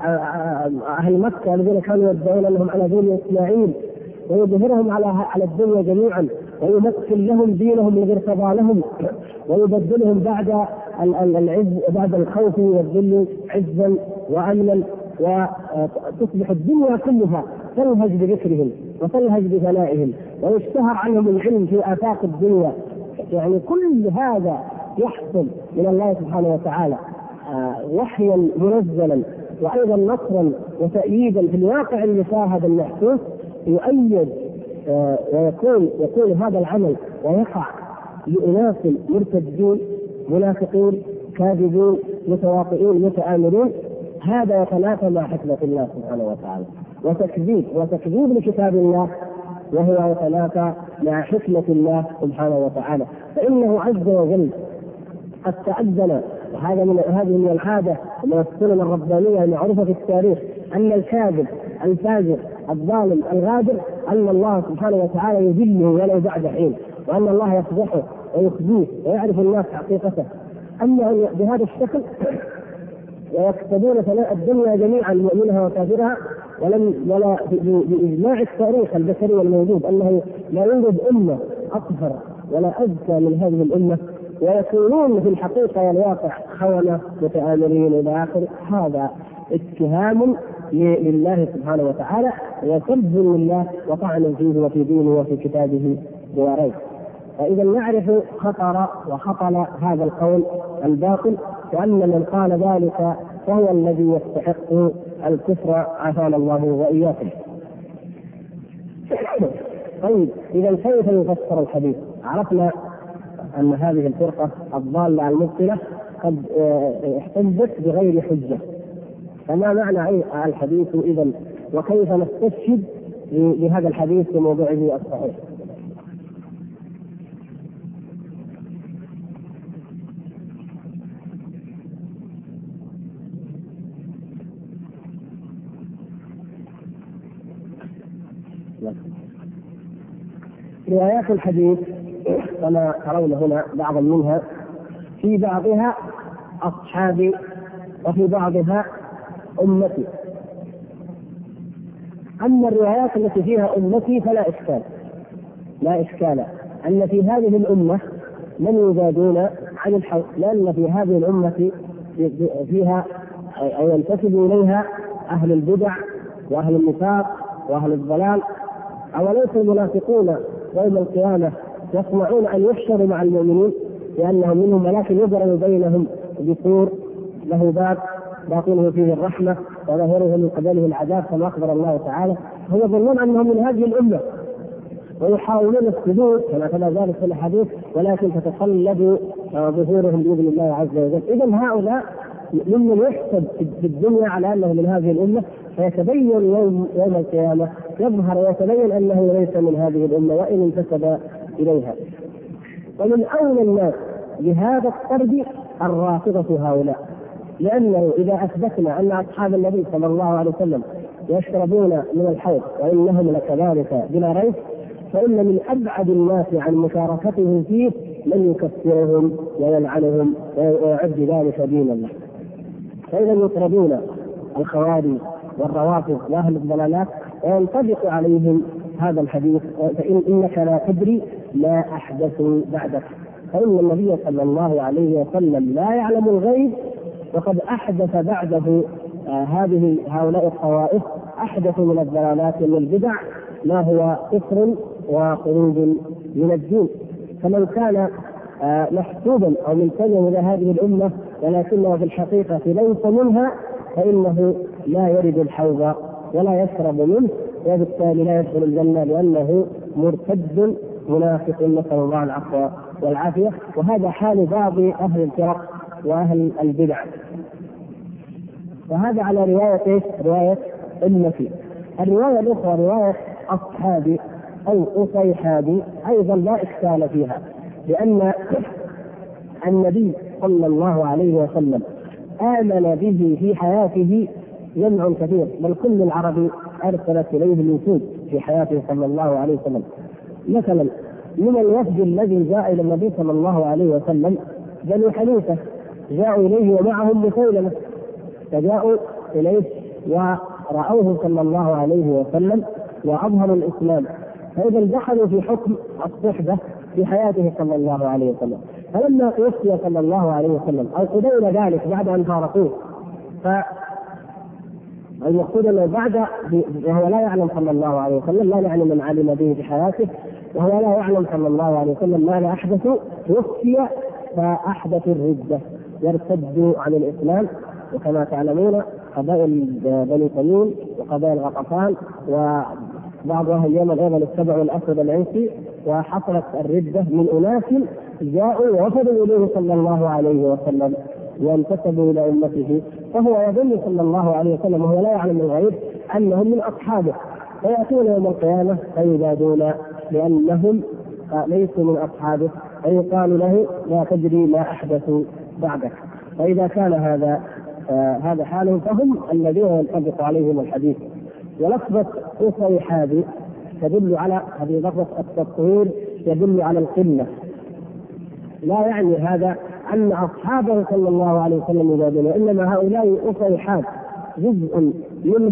أهل مكة الذين كانوا يدعون أنهم على دين إسماعيل، ويظهرهم على الدنيا جميعا، ويمثل لهم دينهم الذي ارتضى لهم، ويبدلهم بعد العز بعد الخوف والذل عزا وأمنا، وتصبح الدنيا كلها تلهج بذكرهم وتلهج بثنائهم، ويشتهر عنهم العلم في آفاق الدنيا. يعني كل هذا يحصل من الله سبحانه وتعالى وحيا منزلا وأيضا نصرا وتأييدا في الواقع المشاهد المحسوس، يؤيد ويكون هذا العمل ويقع لأناس مرتدين منافقين كاذبين متواطئين متآمرين. هذا يتنافى مع حكمة الله سبحانه وتعالى وتكذيب لكتاب الله، وهو يتنافى مع حكمة الله سبحانه وتعالى، فإنه عز وجل قد تأذن، وهذه من العادة ومن السنن الربانية المعروفة في التاريخ، أن الكاذب الفاجر الظالم الغادر أن الله سبحانه وتعالى يذله ولو بعد حين، وأن الله يفضحه ويخزيه ويعرف الناس حقيقته. أما بهذا الشكل ويكتبون ثناء الدنيا جميعا مؤمنها وكافرها، ولا بإجماع التاريخ البشري والموجود أنه لا يوجد أمة أطهر ولا أزكى من هذه الأمة، ويكونون في الحقيقة والواقع خونة متآمرين إلى آخره، هذا اتهام لله سبحانه وتعالى وسب لله وطعن فيه وفي دينه وفي كتابه بلا ريب. فإذا نعرف خطر وخطل هذا القول الباطل، وأن من قال ذلك فهو الذي يستحق الكفر عافانا الله وإياكم. طيب إذا كيف يفسر الحديث؟ عرفنا أن هذه الفرقة الضالة المبطلة قد احتجت بغير حجة، فما معنى الحديث إذن؟ وكيف نستشهد بهذا الحديث في موضوعه الصحيح؟ روايات الحديث كما ترون هنا بعضا منها، في بعضها أصحابي وفي بعضها أمتي. أما الروايات التي فيها أمتي فلا إشكال، لا إشكال أن في هذه الأمة من يزادون عن الحوض، لأن في هذه الأمة فيها أو ينتسب إليها أهل البدع وأهل النفاق وأهل الضلال. أوليس المنافقون يوم القيامة يسمعون أن يحشروا مع المؤمنين لأنهم منهم ولكن يضرب بينهم بسور له باب باطنه فيه الرحمة وظاهره من قبله العذاب كما أخبر الله تعالى، هم يظنون أنهم من هذه الأمة ويحاولون السدود كما كما ذلك في الحديث، ولكن تتقلب ظهورهم بإذن الله عز وجل. إذن هؤلاء ممن يحسب في الدنيا على أنه من هذه الأمة، فيتبين يوم القيامة يظهر ويتبين أنه ليس من هذه الأمة وإن انتسب إليها. ومن أولى الناس بهذا الطرد الرافضة هؤلاء، لأنه إذا أثبتنا أن أصحاب النبي صلى الله عليه وسلم يشربون من الحوض وإنهم لكذلك بلا ريب، فإن من أبعد الناس عن مشاركته فيه من يكفرهم ويلعنهم ويعد ذلك دين الله. فإذا يطردون الخوارج والروافض وأهل الضلالات وينطبق عليهم هذا الحديث، فإنك لا تدري ما أحدثوا بعدك، فإن النبي صلى الله عليه وسلم لا يعلم الغيب، وقد أحدث بعده هؤلاء الطوائف أحدثوا من الضلالات والبدع ما هو كفر وخروج من الدين. فمن كان محسوبا أو منتميا إلى هذه الأمة ولكنه في الحقيقة ليس منها، فإنه لا يرد الحوض ولا يشرب منه، وبالتالي لا يدخل الجنة لأنه مرتد منافق، نسأل الله العفو والعافية. وهذا حال بعض أهل الفرق وأهل البدع. وهذا على رواية أمتي. الرواية الأخرى رواية أصحابي أو أصيحابي أيضا لا إشكال فيها، لأن النبي صلى الله عليه وسلم آمن به في حياته جمع كثير، بل كل العرب أرسلت إليه الوفود في حياته صلى الله عليه وسلم. مثلا من الوفد الذي جاء إلى النبي صلى الله عليه وسلم بنو حنيفة، جاءوا إليه ومعهم مسيلمة، فجاءوا إليه ورأوه صلى الله عليه وسلم وأظهروا الإسلام، فإذا دخلوا في حكم الصحبة في حياته صلى الله عليه وسلم. فلما توفي صلى الله عليه وسلم أو قبيل ذلك بعد أن فارقوه، المقصود أنه بعد وهو لا يعلم صلى الله عليه وسلم، لا يعلم من علم به في حياته، وهو لا يعلم صلى الله عليه وسلم ماذا أحدث، توفي فأحدث الردة، يرتدوا عن الإسلام. وكما تعلمون قبائل بني تميم وقبائل غطفان وبعض أهل اليمن أيضا اتبعوا الأسود العنسي، وحصلت الردة من أناس جاءوا ووفدوا إليه صلى الله عليه وسلم وانتسبوا إلى أمته، فهو يظن صلى الله عليه وسلم وهو لا يعلم الغيب أنهم من أصحابه، فيأتون يوم القيامة فيزادون لأنهم ليسوا من أصحابه، فيقال له لا تدري ما أحدثوا بعدك. فإذا كان هذا حالهم فهم الذين ينطبق عليهم الحديث. ولفظة أصيحابي تدل على هذه لفظة التطهير، يدل على القلة، لا يعني هذا أن أصحابه صلى الله عليه وسلم يزادون، إنما هؤلاء أصيحاب جزء منهم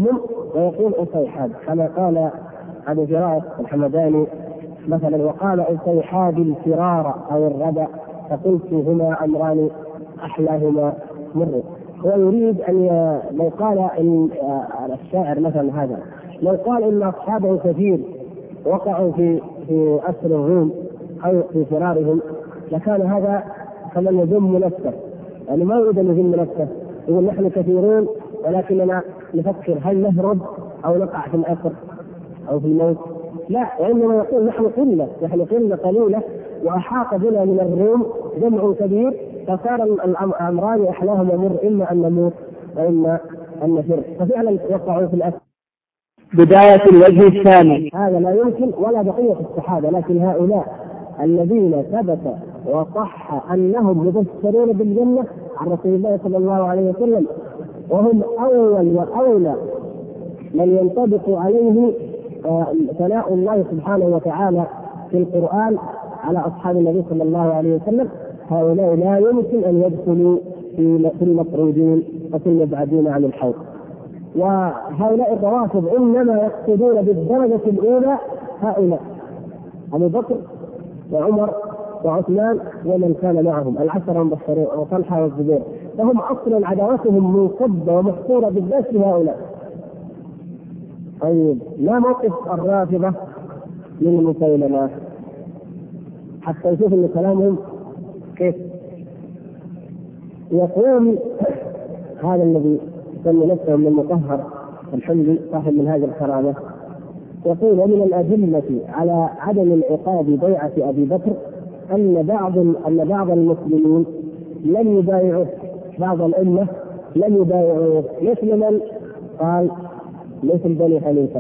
ويقول أصيحاب، كما قال أبو فراس الحمداني مثلا: وقال أصيحاب الفرار أو الردى فقلت هما أمران أحلاهما مر. هو يريد أن لو قال إن الشاعر مثلا هذا لو قال إن أصحابه كثير وقعوا في أسر الروم أو في فرارهم لكان هذا كمن يذم نفسه، يعني ما يريد أن يذم نفسه، يقول نحن كثيرون ولكننا نفكر هل نهرب أو نقع في الأسر أو في الموت. لا، وإنما يقول نحن قلة قليلة وأحاط بنا من الروم جمع كبير، فصار الأمران أحلاهم يمر، إما أن نموت وإما أن نفر، ففعلا وقعوا في الأسر. بداية الوجه الثاني. هذا لا يمكن ولا بقية الصحابة، لكن هؤلاء الذين ثبت وصح أنهم مبشرون بالجنة عن رسول الله صلى الله عليه وسلم، وهم أول وأولى من ينطبق عليه ثناء الله سبحانه وتعالى في القرآن على أصحاب النبي صلى الله عليه وسلم، هؤلاء لا يمكن أن يدخلوا في المطرودين وفي المبعدين عن الحوض. وهؤلاء الروافض إنما يقصدون بالدرجة الأولى هؤلاء أبو بكر وعمر وعثمان ومن كان معهم العشرة المبشرين وطلحة والزبير، فهم أصلا عداوتهم منصبة ومحصورة بالذات لهؤلاء. طيب، ما موقف الرافضة من مسيلمة حتى يشوف ان كلامهم كيف؟ يقول هذا الذي يسمي نفسه من المطهر الحمدي صاحب من هذه الكرامة، يقول: ومن الأدلة على عدم انعقاد بيعة أبي بكر أن بعض المسلمين لم يبايعوا، بعض الأمة لم يبايعوا، مثل من قال مثل بني حنيفة،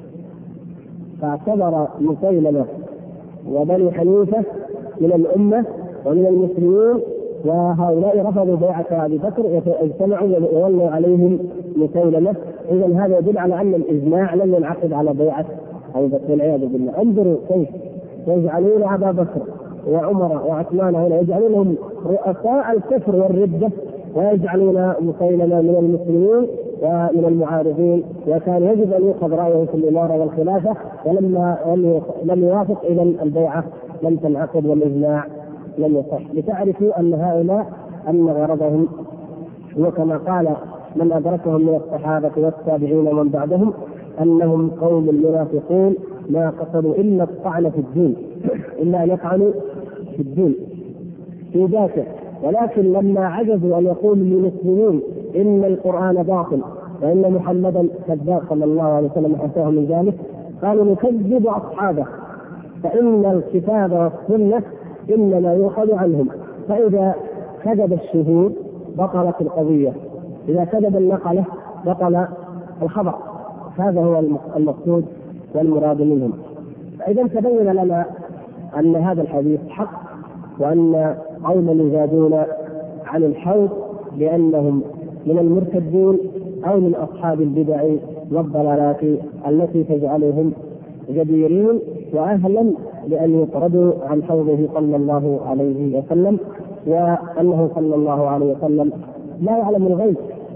فاعتبر مسيلمة وبني حنيفة من الأمة ومن المسلمين، وهؤلاء رفضوا بيعة أبي بكر، اجتمعوا وولوا عليهم مسيلمة. إذن هذا يدل على أن الإجماع لم ينعقد على بيعة أبي بكر والعياذ بالله. انظروا كيف يجعلون أبا بكر وعمر وعثمان هنا يجعلونهم رؤساء الكفر والردة، ويجعلون مسيلمة من المسلمين ومن المعارضين، وكان يجب أن يؤخذ رأيه في الإمارة والخلافة، ولما لم يوافق إذن البيعة لم تنعقد والإجماع لم يصح. لتعرفوا أن هؤلاء أن غرضهم هو كما قال من أدركهم من الصحابة والتابعين ومن بعدهم أنهم قوم منافقون ما قصدوا إلا الطعن في الدين، إلا أن يطعنوا في الدين في ذاته، ولكن لما عجزوا أن يقولوا للمسلمين إن القرآن باطل وإن محمدا كذاب صلى الله عليه وسلم حساه من ذلك، قالوا نكذب أصحابه فإن الكتاب والسنة إنما يؤخذ عنهم، فإذا كذب الشهود بطلت القضية، إذا كذب النقلة بطل الخبر. هذا هو المقصود والمراد منهم. فإذا تبين لنا أن هذا الحديث حق، وأن قوما يزادون عن الحوض لأنهم من المرتدين أو من أصحاب البدع والضلالات التي تجعلهم جديرين وأهلا لأن يطردوا عن حوضه صلى الله عليه وسلم، وأنه صلى الله عليه وسلم لا يعلم الغيب،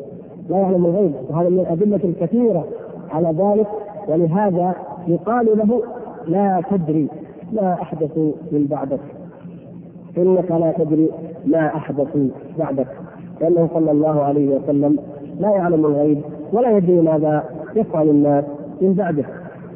وهذا من الأدلة الكثيرة على ذلك. ولهذا يقال له لا تدري ما أحدثوا من بعدك، إنك لا تدري ما أحدثوا بعدك، لأنه صلى الله عليه وسلم لا يعلم الغيب ولا يدري ماذا يفعل الناس من بعده.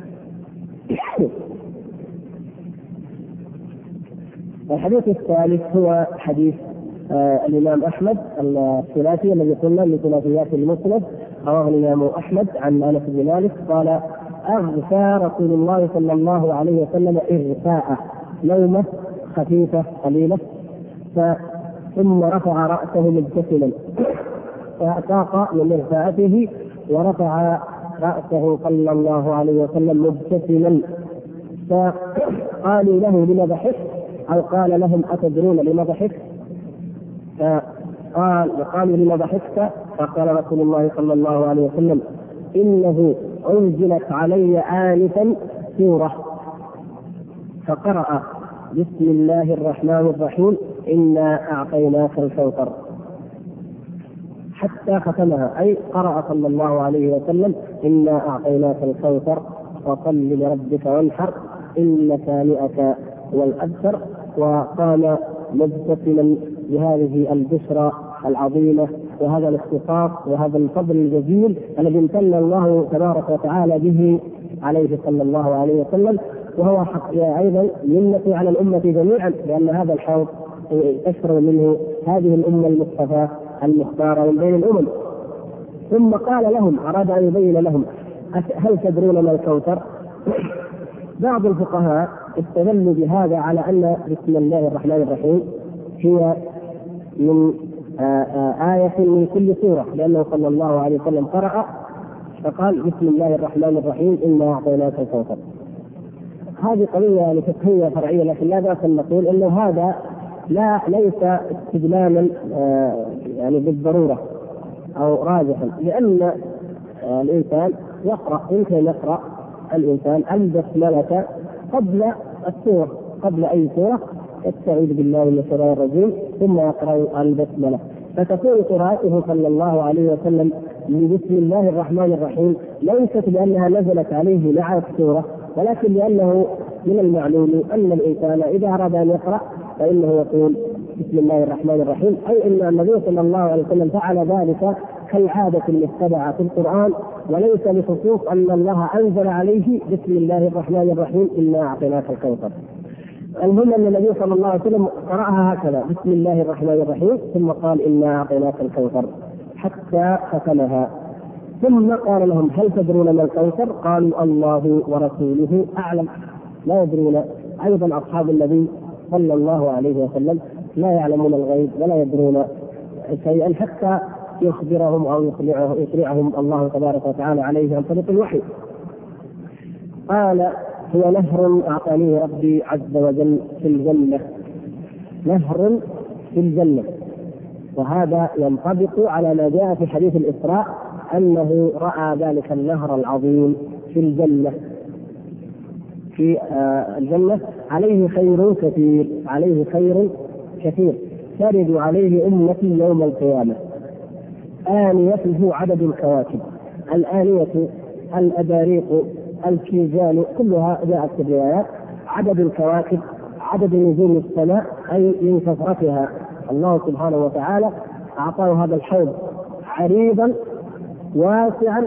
الحديث الثالث هو حديث الإمام أحمد الثلاثي الذي قلنا من ثلاثيات المسند، رواه الإمام أحمد عن أنس بن مالك قال: أغفى رسول الله صلى الله عليه وسلم إغفاء، نومة خفيفة قليلة، ثم رفع رأسه مبتسما، فأطاق من إغفاءته ورفع رأسه صلى الله عليه وسلم مبتسما، فقالوا له لما ضحك، أو قال لهم أتدرون لما ضحك؟ قالوا لما ضحكت؟ فقال رسول الله صلى الله عليه وسلم: إنه أنزلت علي آنفا سورة، فقرأ بسم الله الرحمن الرحيم إنا أعطيناك الكوثر. حتى ختمها، أي قرأ صلى الله عليه وسلم: إنا أعطيناك الكوثر فصل لربك وانحر إن ثانئك هو الأبتر. وقام مبتسما بهذه البشرى العظيمة وهذا الاختصاص وهذا الفضل الجزيل الذي امتن الله تبارك وتعالى به عليه صلى الله عليه وسلم، وهو أيضا منة على الأمة جميعا، لأن هذا الحوض تشرب منه هذه الأمة المصطفى المختارة من بين الأمم. ثم قال لهم، أراد أن يبين لهم: هل تدرون ما الكوثر؟ بعض الفقهاء استدلوا بهذا على أن بسم الله الرحمن الرحيم هي من آية من كل سورة، لأنه صلى الله عليه وسلم قرأ فقال: بسم الله الرحمن الرحيم إنا أعطيناك الكوثر. هذه قضية فقهية فرعية، لكن لا بأس أن نقول أنه هذا ليس استدلالا يعني بالضرورة أو راجحا، لأن الإنسان يقرأ، يمكن يقرأ الإنسان البسملة قبل السورة، قبل أي سورة، يستعيذ بالله من الشيطان الرجيم ثم يقرأ البسملة، فتكون قراءته صلى الله عليه وسلم بسم الله الرحمن الرحيم ليست لأنها نزلت عليه مع السورة، ولكن لأنه من المعلوم أن الإنسان إذا أراد أن يقرأ فإنه يقول بسم الله الرحمن الرحيم، أي أن النبي صلى الله عليه وسلم فعل ذلك كالعادة المتبعة في القرآن، وليس بخصوص أن الله أنزل عليه بسم الله الرحمن الرحيم إنا أعطيناك الكوثر. المهم أن النبي صلى الله عليه وسلم قرأها هكذا: بسم الله الرحمن الرحيم ثم قال إنا أعطيناك الكوثر حتى ختمها. ثم قال لهم: هل تدرون ما الكوثر؟ قالوا: الله ورسوله أعلم. لا يدرون. أيضا أصحاب النبي صلى الله عليه وسلم لا يعلمون الغيب ولا يدرون شيئا حتى يخبرهم أو يطلعهم الله تبارك وتعالى عليه عن طريق الوحي. قال: هو نهر أعطانيه ربي عز وجل في الجنة. نهر في الجنة، وهذا ينطبق على ما جاء في حديث الإسراء أنه رأى ذلك النهر العظيم في الجنة. في الجنة عليه خير كثير، عليه خير كثير ترد عليه أمتي يوم القيامة. آنيته عدد الكواكب، الآنية الأباريق الكيزان كلها جاءت في الروايات. عدد الكواكب عدد نجوم السماء، أي من كثرتها. الله سبحانه وتعالى أعطاه هذا الحوض عريضا واسعا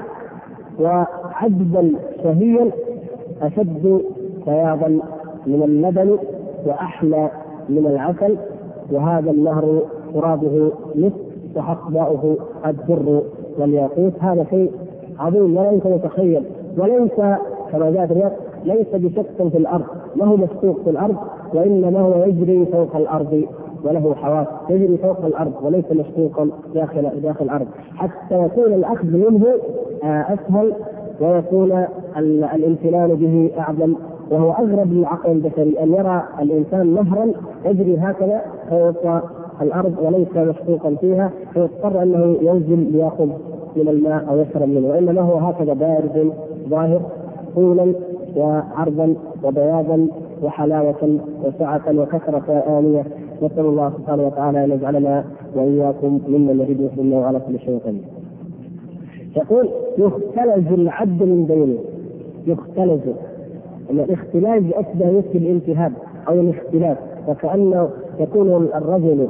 وعذبا شهيا أشد بياضا من اللبن وأحلى من العسل، وهذا النهر ترابه مثل وحصباؤه الدر والياقوت. هذا شيء عظيم ولا يمكن يتخيل، وليس كما جاء في الرواية ليس بشق في الأرض، ما هو مشقوق في الأرض، وإنما هو يجري فوق الأرض وله حواس، يجري فوق الأرض وليس مشقوقا داخل الأرض، حتى يكون الأخذ منه أسهل ويكون الامتنان به أعظم. وهو أغرب للعقل البشري أن يرى الإنسان نهرا يجري هكذا فوق الأرض وليس مشقوقا فيها، فيضطر أنه ينزل ليأخذ من الماء أو يشرب منه، وإنما هو هكذا بارد ظاهر طولا وعرضا وبياضا وحلاوة وسعة وكثرة آنية. نسأل الله سبحانه وتعالى أن يجعلنا وإياكم ممن يريد يحبنا على كل شيء قدير. يقول: يختلج العبد من بينه. يختلج، الاختلاج أشبه مثل الالتهاب أو الاختلاف، وكأنه يكون الرجل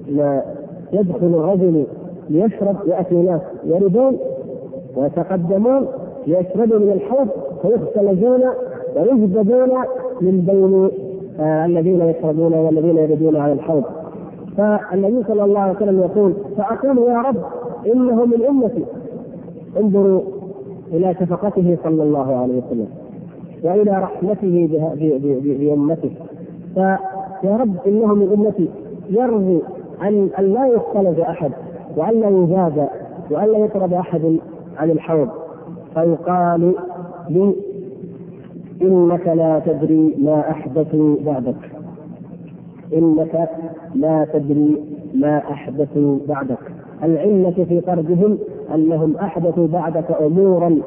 يدخل الرجل ليشرب، يأتي ناس يردون ويتقدمون ليشربوا من الحوض فيختلجون ويجذبون من بين الذين يشربون والذين يردون على الحوض. فالنبي صلى الله عليه وسلم يقول: فأقول يا رب إنه من أمتي. انظروا إلى شفقته صلى الله عليه وسلم وإلى رحمته بأمته. فيا رب إنه من أمتي، يرضي أن لا يختلج أحد وأن لا يزاد وأن لا يطرد أحد عن الحوض. فيقال لي: إنك لا تدري ما أحدثوا بعدك. إنك لا تدري ما أحدثوا بعدك. العلة في طردهم أنهم أحدثوا بعدك أمورا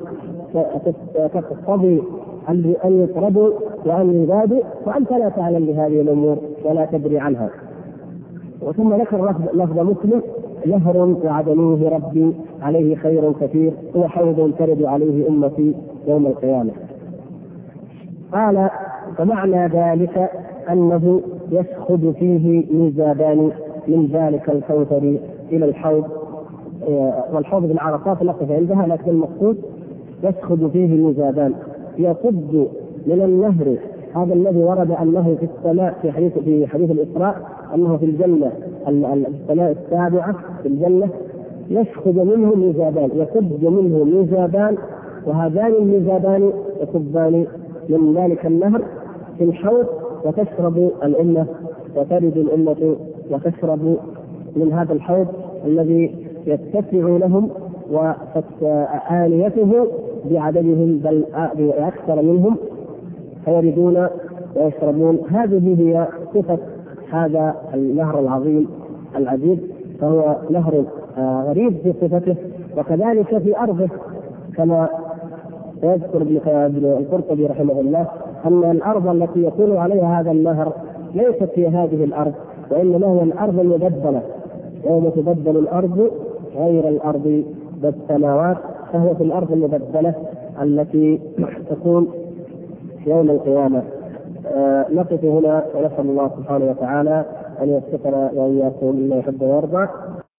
تقتضي أن يطردوا وأن يزادوا، وأنت لا تعلم بهذه الأمور ولا تدري عنها. وثم ذكر لفظ مسلم: نهر وعدنيه ربي عليه خير كثير، هو حوض ترد عليه أمتي يوم القيامة. قال فمعنى ذلك أنه يسخب فيه ميزابان من ذلك الكوثر إلى الحوض، والحوض بالعرفات نقف عندها، لكن المقصود يسخب فيه ميزابان، يصب من النهر هذا الذي ورد أنه في السماء في حديث الإسراء أنه في الجنة السماء السابعة في الجنة، يسخب منه ميزابان، يصب منه ميزابان، وهذان الميزابان يصبان من ذلك النهر في الحوض، وتشرب الأمة وترد الأمة وتشرب من هذا الحوض الذي يتسع لهم وآنيته بعددهم بل أكثر منهم، فيردون ويشربون. هذه هي صفة هذا النهر العظيم العجيب، فهو نهر غريب في صفته، وكذلك في أرضه، كما يذكر ابن القرطبي رحمه الله أن الأرض التي يكون عليها هذا النهر ليست في هذه الأرض، وإنما هي الأرض المبدلة، يوم تبدل الأرض غير الأرض بالسماوات، فهو في الأرض المبدلة التي تكون يوم القيامة. نقف هنا ونسأل الله سبحانه وتعالى أن يوفقنا وإياكم لما يحب ويرضى.